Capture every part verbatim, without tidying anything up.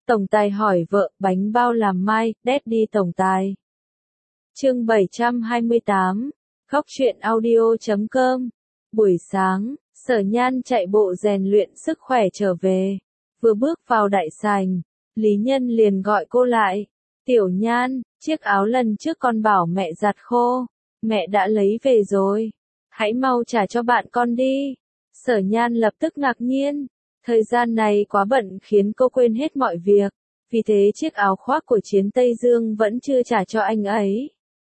Tổng tài hỏi vợ, bánh bao làm mai, Daddy tổng tài. Chương bảy trăm hai mươi tám, khóc chuyện audio chấm com. Buổi sáng, Sở Nhan chạy bộ rèn luyện sức khỏe trở về. Vừa bước vào đại sảnh, Lý Nhân liền gọi cô lại. Tiểu Nhan, chiếc áo lần trước con bảo mẹ giặt khô, mẹ đã lấy về rồi. Hãy mau trả cho bạn con đi. Sở Nhan lập tức ngạc nhiên. Thời gian này quá bận khiến cô quên hết mọi việc. Vì thế chiếc áo khoác của Chiến Tây Dương vẫn chưa trả cho anh ấy.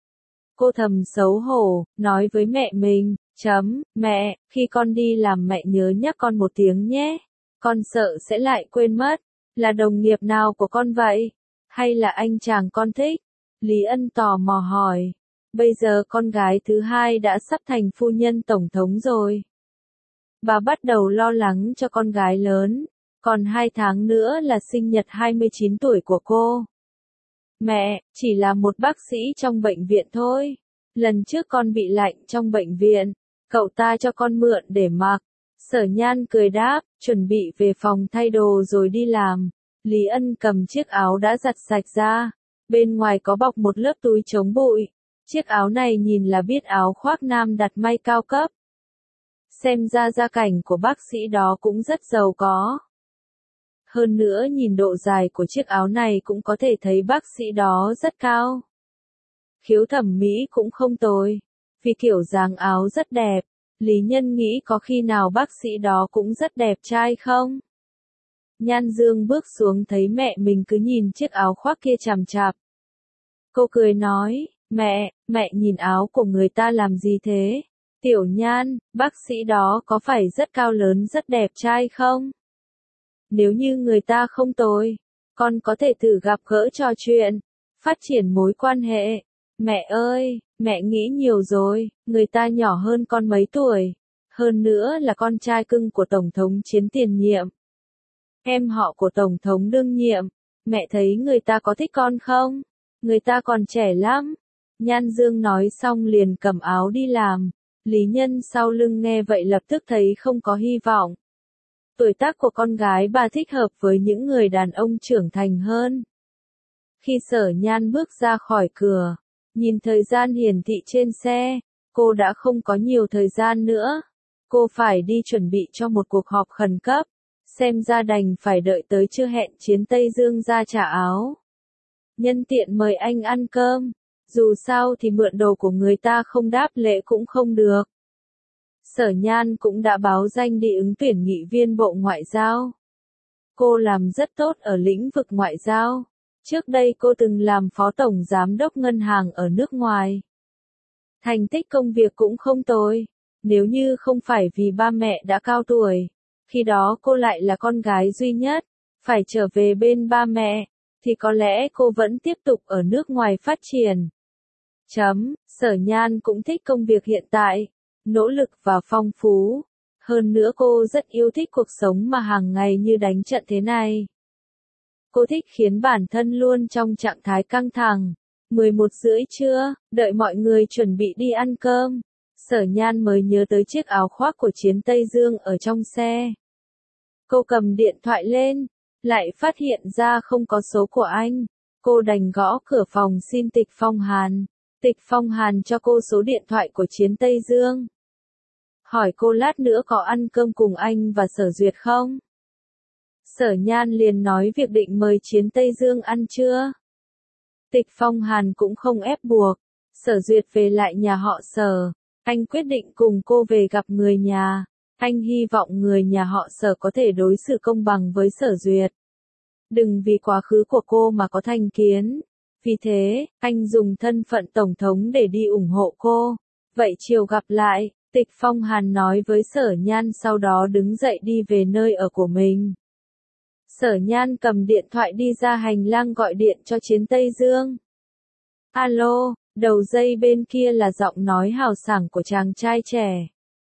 Cô thầm xấu hổ, nói với mẹ mình, chấm, mẹ, khi con đi làm mẹ nhớ nhắc con một tiếng nhé. Con sợ sẽ lại quên mất. Là đồng nghiệp nào của con vậy? Hay là anh chàng con thích? Lý Ân tò mò hỏi. Bây giờ con gái thứ hai đã sắp thành phu nhân tổng thống rồi. Bà bắt đầu lo lắng cho con gái lớn. Còn hai tháng nữa là sinh nhật hai mươi chín tuổi của cô. Mẹ, chỉ là một bác sĩ trong bệnh viện thôi. Lần trước con bị lạnh trong bệnh viện, cậu ta cho con mượn để mặc. Sở Nhan cười đáp, chuẩn bị về phòng thay đồ rồi đi làm. Lý Ân cầm chiếc áo đã giặt sạch ra. Bên ngoài có bọc một lớp túi chống bụi. Chiếc áo này nhìn là biết áo khoác nam đặt may cao cấp. Xem ra gia cảnh của bác sĩ đó cũng rất giàu có. Hơn nữa nhìn độ dài của chiếc áo này cũng có thể thấy bác sĩ đó rất cao. Khiếu thẩm mỹ cũng không tồi. Vì kiểu dáng áo rất đẹp, Lý Nhân nghĩ có khi nào bác sĩ đó cũng rất đẹp trai không? Nhan Dương bước xuống thấy mẹ mình cứ nhìn chiếc áo khoác kia chằm chằm. Cô cười nói, mẹ, mẹ nhìn áo của người ta làm gì thế? Tiểu Nhan, bác sĩ đó có phải rất cao lớn rất đẹp trai không? Nếu như người ta không tồi, con có thể thử gặp gỡ trò chuyện, phát triển mối quan hệ. Mẹ ơi, mẹ nghĩ nhiều rồi, người ta nhỏ hơn con mấy tuổi. Hơn nữa là con trai cưng của Tổng thống Chiến tiền nhiệm. Em họ của Tổng thống đương nhiệm. Mẹ thấy người ta có thích con không? Người ta còn trẻ lắm. Nhan Dương nói xong liền cầm áo đi làm. Lý Nhân sau lưng nghe vậy lập tức thấy không có hy vọng. Tuổi tác của con gái bà thích hợp với những người đàn ông trưởng thành hơn. Khi Sở Nhan bước ra khỏi cửa, nhìn thời gian hiển thị trên xe, cô đã không có nhiều thời gian nữa. Cô phải đi chuẩn bị cho một cuộc họp khẩn cấp, xem ra đành phải đợi tới trưa hẹn Chiến Tây Dương ra trả áo. Nhân tiện mời anh ăn cơm, dù sao thì mượn đồ của người ta không đáp lễ cũng không được. Sở Nhan cũng đã báo danh đi ứng tuyển nghị viên Bộ Ngoại giao. Cô làm rất tốt ở lĩnh vực ngoại giao. Trước đây cô từng làm phó tổng giám đốc ngân hàng ở nước ngoài. Thành tích công việc cũng không tồi. Nếu như không phải vì ba mẹ đã cao tuổi, khi đó cô lại là con gái duy nhất, phải trở về bên ba mẹ, thì có lẽ cô vẫn tiếp tục ở nước ngoài phát triển. Chấm, Sở Nhan cũng thích công việc hiện tại, nỗ lực và phong phú. Hơn nữa cô rất yêu thích cuộc sống mà hàng ngày như đánh trận thế này. Cô thích khiến bản thân luôn trong trạng thái căng thẳng. mười một rưỡi trưa, đợi mọi người chuẩn bị đi ăn cơm. Sở Nhan mới nhớ tới chiếc áo khoác của Chiến Tây Dương ở trong xe. Cô cầm điện thoại lên, lại phát hiện ra không có số của anh. Cô đành gõ cửa phòng xin Tịch Phong Hàn. Tịch Phong Hàn cho cô số điện thoại của Chiến Tây Dương. Hỏi cô lát nữa có ăn cơm cùng anh và Sở Duyệt không? Sở Nhan liền nói việc định mời Chiến Tây Dương ăn trưa. Tịch Phong Hàn cũng không ép buộc. Sở Duyệt về lại nhà họ Sở. Anh quyết định cùng cô về gặp người nhà. Anh hy vọng người nhà họ Sở có thể đối xử công bằng với Sở Duyệt. Đừng vì quá khứ của cô mà có thành kiến. Vì thế, anh dùng thân phận Tổng thống để đi ủng hộ cô. Vậy chiều gặp lại, Tịch Phong Hàn nói với Sở Nhan sau đó đứng dậy đi về nơi ở của mình. Sở Nhan cầm điện thoại đi ra hành lang gọi điện cho Chiến Tây Dương. Alo, đầu dây bên kia là giọng nói hào sảng của chàng trai trẻ.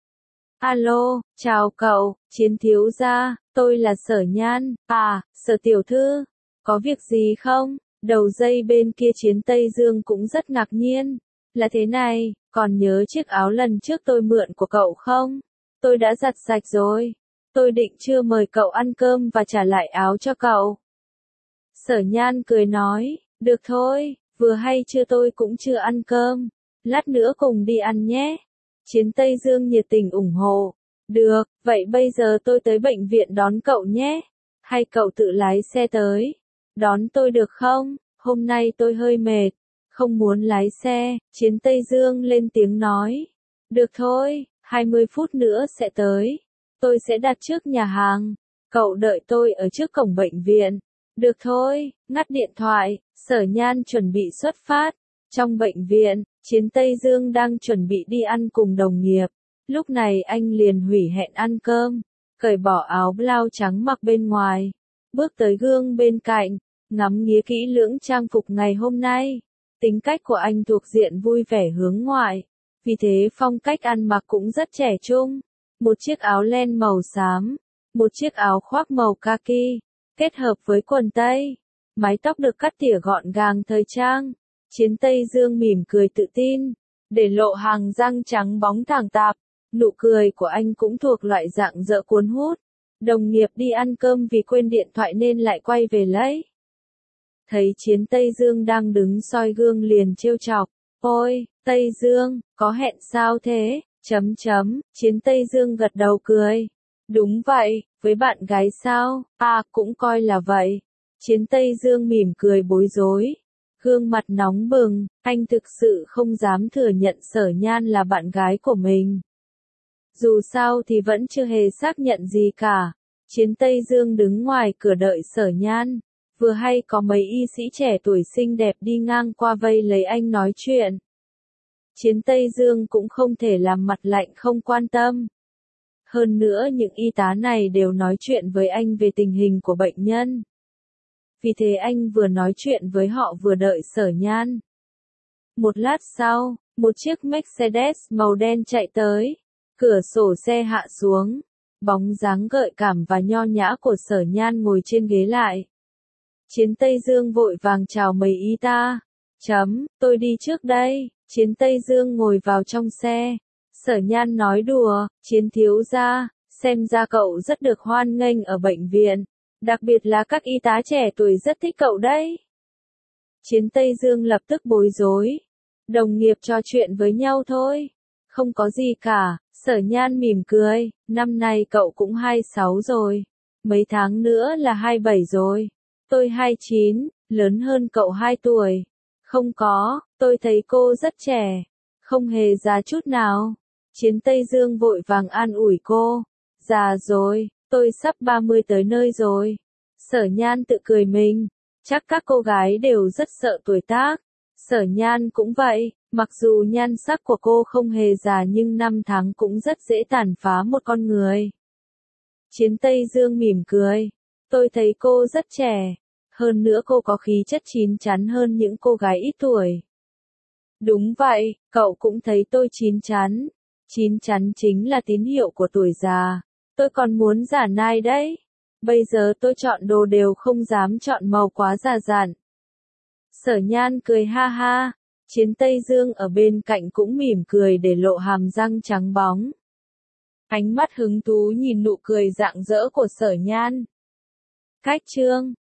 Alo, chào cậu, Chiến thiếu gia, tôi là Sở Nhan. À, Sở tiểu thư, có việc gì không? Đầu dây bên kia Chiến Tây Dương cũng rất ngạc nhiên. Là thế này, còn nhớ chiếc áo lần trước tôi mượn của cậu không? Tôi đã giặt sạch rồi. Tôi định chưa mời cậu ăn cơm và trả lại áo cho cậu. Sở Nhan cười nói, được thôi, vừa hay chưa tôi cũng chưa ăn cơm, lát nữa cùng đi ăn nhé. Chiến Tây Dương nhiệt tình ủng hộ, được, vậy bây giờ tôi tới bệnh viện đón cậu nhé, hay cậu tự lái xe tới, đón tôi được không, hôm nay tôi hơi mệt, không muốn lái xe. Chiến Tây Dương lên tiếng nói, được thôi, hai mươi phút nữa sẽ tới, tôi sẽ đặt trước nhà hàng, cậu đợi tôi ở trước cổng bệnh viện. Được thôi, ngắt điện thoại, Sở Nhan chuẩn bị xuất phát. Trong bệnh viện, Chiến Tây Dương đang chuẩn bị đi ăn cùng đồng nghiệp. Lúc này anh liền hủy hẹn ăn cơm, cởi bỏ áo blau trắng mặc bên ngoài, bước tới gương bên cạnh, ngắm nghía kỹ lưỡng trang phục ngày hôm nay. Tính cách của anh thuộc diện vui vẻ hướng ngoại, vì thế phong cách ăn mặc cũng rất trẻ trung. Một chiếc áo len màu xám, một chiếc áo khoác màu kaki, kết hợp với quần tây, mái tóc được cắt tỉa gọn gàng thời trang. Chiến Tây Dương mỉm cười tự tin, để lộ hàng răng trắng bóng thẳng tắp, nụ cười của anh cũng thuộc loại dạng dỡ cuốn hút. Đồng nghiệp đi ăn cơm vì quên điện thoại nên lại quay về lấy. Thấy Chiến Tây Dương đang đứng soi gương liền trêu chọc, ôi, Tây Dương, có hẹn sao thế, chấm chấm, Chiến Tây Dương gật đầu cười. Đúng vậy, với bạn gái sao, à cũng coi là vậy. Chiến Tây Dương mỉm cười bối rối, gương mặt nóng bừng, anh thực sự không dám thừa nhận Sở Nhan là bạn gái của mình. Dù sao thì vẫn chưa hề xác nhận gì cả. Chiến Tây Dương đứng ngoài cửa đợi Sở Nhan, vừa hay có mấy y sĩ trẻ tuổi xinh đẹp đi ngang qua vây lấy anh nói chuyện. Chiến Tây Dương cũng không thể làm mặt lạnh không quan tâm. Hơn nữa những y tá này đều nói chuyện với anh về tình hình của bệnh nhân. Vì thế anh vừa nói chuyện với họ vừa đợi Sở Nhan. Một lát sau, một chiếc Mercedes màu đen chạy tới. Cửa sổ xe hạ xuống. Bóng dáng gợi cảm và nho nhã của Sở Nhan ngồi trên ghế lại. Chiến Tây Dương vội vàng chào mấy y tá. Chấm, tôi đi trước đây. Chiến Tây Dương ngồi vào trong xe. Sở Nhan nói đùa, Chiến thiếu gia, xem ra cậu rất được hoan nghênh ở bệnh viện. Đặc biệt là các y tá trẻ tuổi rất thích cậu đấy. Chiến Tây Dương lập tức bối rối. Đồng nghiệp trò chuyện với nhau thôi. Không có gì cả. Sở Nhan mỉm cười, năm nay cậu cũng hai mươi sáu rồi. Mấy tháng nữa là hai mươi bảy rồi. Tôi hai mươi chín, lớn hơn cậu hai tuổi. Không có, tôi thấy cô rất trẻ. Không hề già chút nào. Chiến Tây Dương vội vàng an ủi cô. Già rồi, tôi sắp ba mươi tới nơi rồi. Sở Nhan tự cười mình. Chắc các cô gái đều rất sợ tuổi tác. Sở Nhan cũng vậy, mặc dù nhan sắc của cô không hề già nhưng năm tháng cũng rất dễ tàn phá một con người. Chiến Tây Dương mỉm cười. Tôi thấy cô rất trẻ. Hơn nữa cô có khí chất chín chắn hơn những cô gái ít tuổi. Đúng vậy, cậu cũng thấy tôi chín chắn. Chín chắn chính là tín hiệu của tuổi già. Tôi còn muốn giả nai đấy. Bây giờ tôi chọn đồ đều không dám chọn màu quá già dặn. Sở Nhan cười ha ha. Chiến Tây Dương ở bên cạnh cũng mỉm cười để lộ hàm răng trắng bóng. Ánh mắt hứng thú nhìn nụ cười rạng rỡ của Sở Nhan. Cách chương